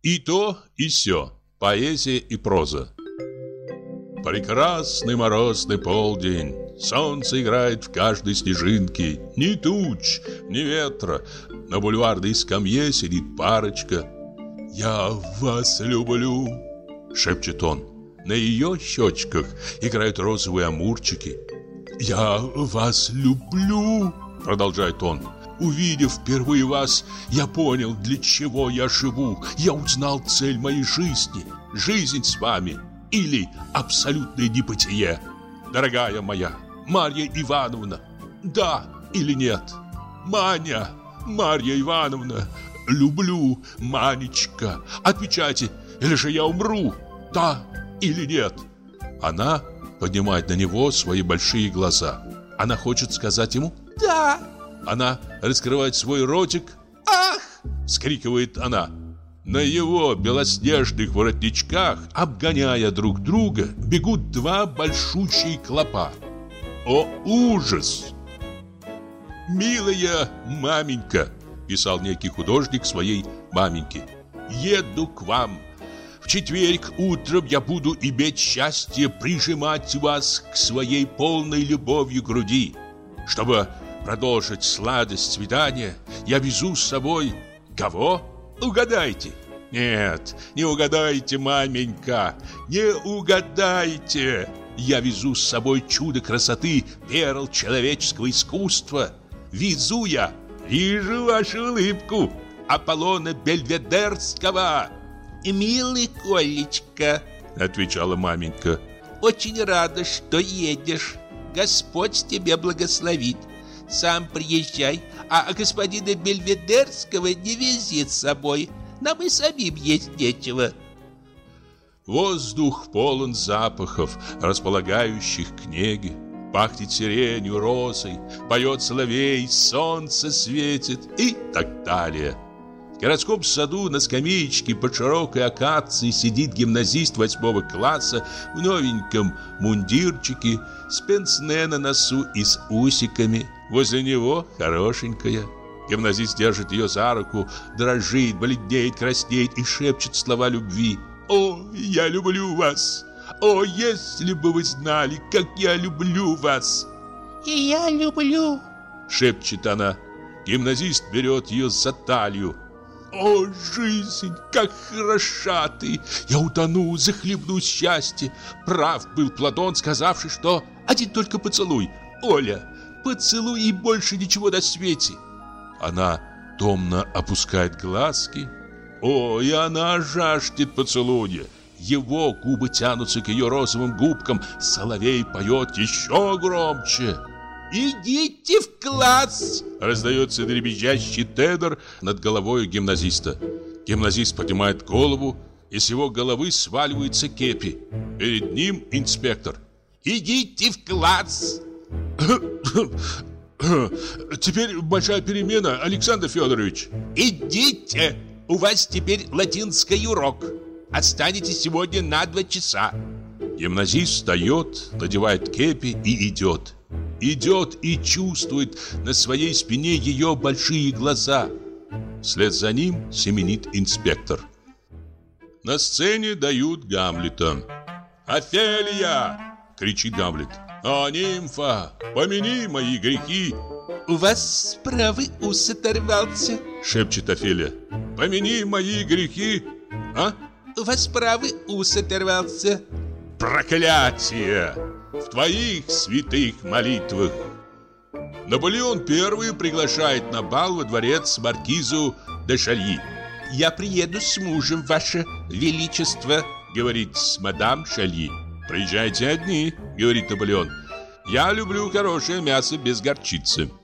И то, и сё. Поэзия и проза. Прекрасный морозный полдень. Солнце играет в каждой снежинке. Ни туч, ни ветра. На бульварной скамье сидит парочка. «Я вас люблю», — шепчет он. На ее щечках играют розовые амурчики. «Я вас люблю», — продолжает он. «Увидев впервые вас, я понял, для чего я живу. Я узнал цель моей жизни. Жизнь с вами или абсолютное небытие. Дорогая моя Марья Ивановна, да или нет? Маня, Марья Ивановна, люблю, Манечка. Отвечайте, или же я умру, да или нет?» Она поднимает на него свои большие глаза. Она хочет сказать ему «да». Она раскрывает свой ротик. «Ах!» — вскрикивает она. На его белоснежных воротничках, обгоняя друг друга, бегут два большущие клопа. О, ужас! «Милая маменька», — писал некий художник своей маменьке, «еду к вам. В четверг утром я буду иметь счастье прижимать вас к своей полной любовью груди. Чтобы продолжить сладость свидания, я везу с собой кого? Угадайте. Нет, не угадайте, маменька, не угадайте. Я везу с собой чудо красоты, перл человеческого искусства. Везу я, вижу вашу улыбку, Аполлона Бельведерского». «Милый Колечка», — отвечала маменька, «очень рада, что едешь. Господь тебе благословит. Сам приезжай, а господина Бельведерского не вези с собой. Нам и самим есть нечего». Воздух полон запахов, располагающих к неге. Пахнет сиренью, розой, поет соловей, солнце светит и так далее. В городском саду на скамеечке под широкой акацией сидит гимназист 8 класса в новеньком мундирчике с пенсне на носу и с усиками. Возле него хорошенькая. Гимназист держит ее за руку, дрожит, бледнеет, краснеет и шепчет слова любви. «О, я люблю вас! О, если бы вы знали, как я люблю вас!» «И я люблю!» — шепчет она. Гимназист берет ее за талию. «О, жизнь, как хороша ты! Я утону, захлебнусь счастья! Прав был Платон, сказавший, что один только поцелуй. Оля, поцелуй и больше ничего на свете!» Она томно опускает глазки. О, и она жаждет поцелуя. Его губы тянутся к ее розовым губкам. Соловей поет еще громче. «Идите в класс!» — раздается дребезжащий тенор над головой гимназиста. Гимназист поднимает голову, и с его головы сваливается кепи. Перед ним инспектор. «Идите в класс!» «Теперь большая перемена, Александр Федорович!» «Идите! У вас теперь латинский урок. Останетесь сегодня на 2 часа». Гимназист встает, надевает кепи и идет. Идет и чувствует на своей спине ее большие глаза. Вслед за ним семенит инспектор. На сцене дают Гамлета. «Офелия!» — кричит Гамлет. «О, нимфа, помяни мои грехи!» «У вас правый ус оторвался», — шепчет Офелия. «Помяни мои грехи!» «А?» «У вас правый ус оторвался». «Проклятие! В твоих святых молитвах!» Наполеон I приглашает на бал во дворец маркизу де Шальи. «Я приеду с мужем, ваше величество», — говорит с мадам Шальи. «Приезжайте одни», — говорит Наполеон. «Я люблю хорошее мясо без горчицы».